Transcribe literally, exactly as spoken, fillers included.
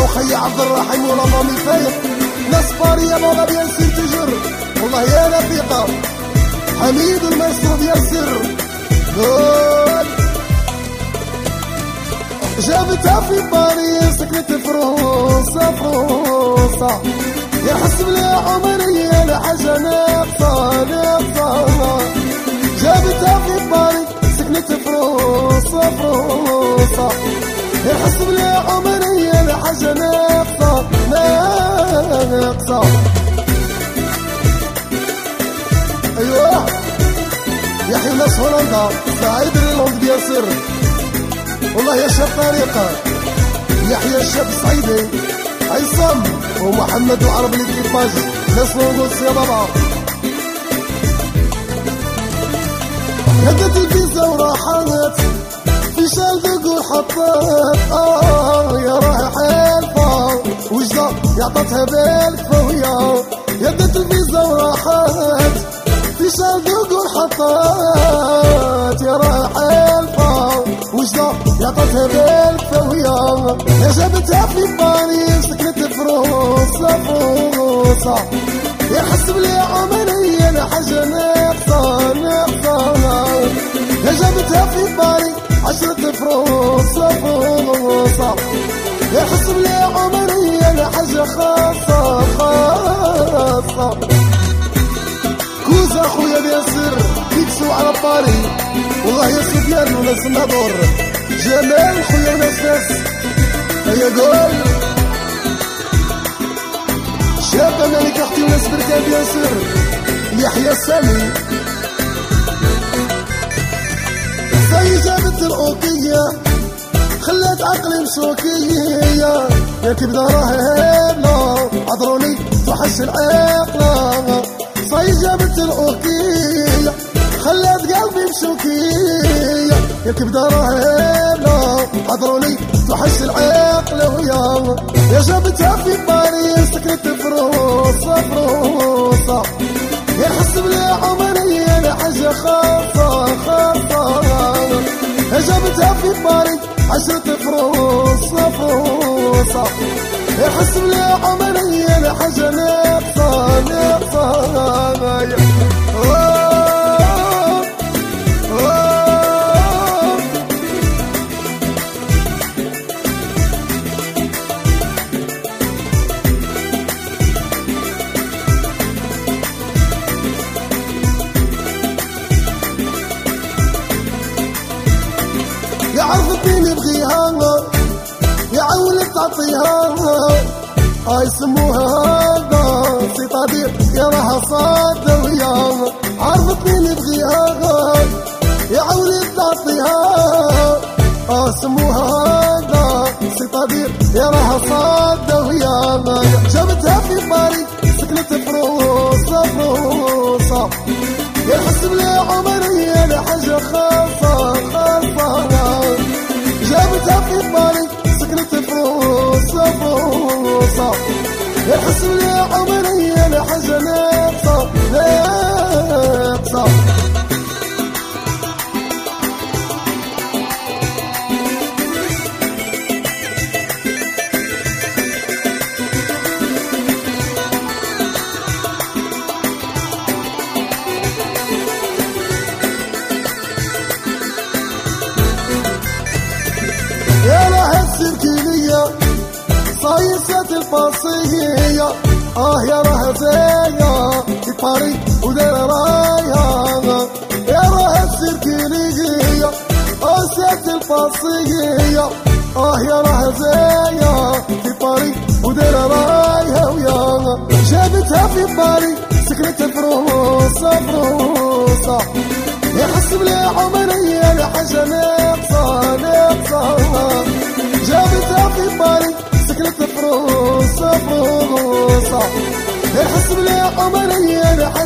وخي عبد الرحيم ولا مامي فايق ناس بارية بابا بيان سير تجر والله يا لفيقة حميد المايسترو ديال سر قول جابتها في باريس سكنت فرنسا فرنسا يا حسب لي عمري انا حاجة ناقصة ناقصة جابتها في باريس سكنت فرنسا فرنسا يا حسب لي عمري انا حاجة ناقصة ناقصة ايوه يحيى ناس هولندا سعيد ريلوند ديال سر والله يا شاب طريقة يحيى الشاب الصعيدي عصام ومحمد وعرب الإكيباج ناس نونغوس يا بابا هدت الفيزا وراحت في شال دقول حطت آه يا رايح حلفة وجدة يعطتها بالكفة ويا هدت الفيزا وراحت في شال دقول حطت يا رايح حلفة وجدة يعطتها بالكفة ويا يا جابتها في باريس سكنت فرنسا فرنسا يا حسب لي عمري انا حاجة ناقصة ناقصة يا جابتها في باريس عشرة فرنسا فرنسا يا حسب لي عمري انا حاجة خاصة خاصة كوزا خويا بياسر فيكسو على باري والله يا سفيان وناس النظر جمال خويا وناس ناس هيا قول شابة مالك اختي وناس بركان بياسر يحيى السامي زي جابت الأوكية خلات عقلي مسوكية يا كبدا راهبنا عذروني توحش العقلة زي جابت الأوكية خلات قلبي مسوكية يا كبدا راهبنا عذروني توحش العقلة ويا يا جابتها في باريس سكنت فرنسا فرنسا يا حسب لي عمري انا حاجة خاصة خاصة يا جابتها في باريس عشرة فرنسا فرنسا يا حسب لي عمري انا حاجة ناقصة ناقصة يا عرفتني نبغيها يا عولك تعطيها هاي سموها هذا سي طبيب يا راها صاد وياها عرفتني نبغيها يا عولك تعطيها اه سموها هذا سي طبيب يا راها صاد وياها جابتها في باريس سكنت فرنسا فرنسا يا حسب لي عمري انا حاجة خاصة خاصة جابتها في باريس سكنت فرنسا فرنسا يا حسب لي عمري انا حاجة ناقصة ناقصة يا لها السركينية صايصة الباصية اه يا راها زايا في باريس ودار رايها يا راها السركينية صايصة الباصية اه يا راها زايا في باريس ودار رايها ويا جابتها في باريس سكنت فرنسا فرنسا يا حسب لي عمري انا حاجة ناقصة ناقصة جابتها في باريس سكنت فرنسا فرنسا يا حسب لي عمري انا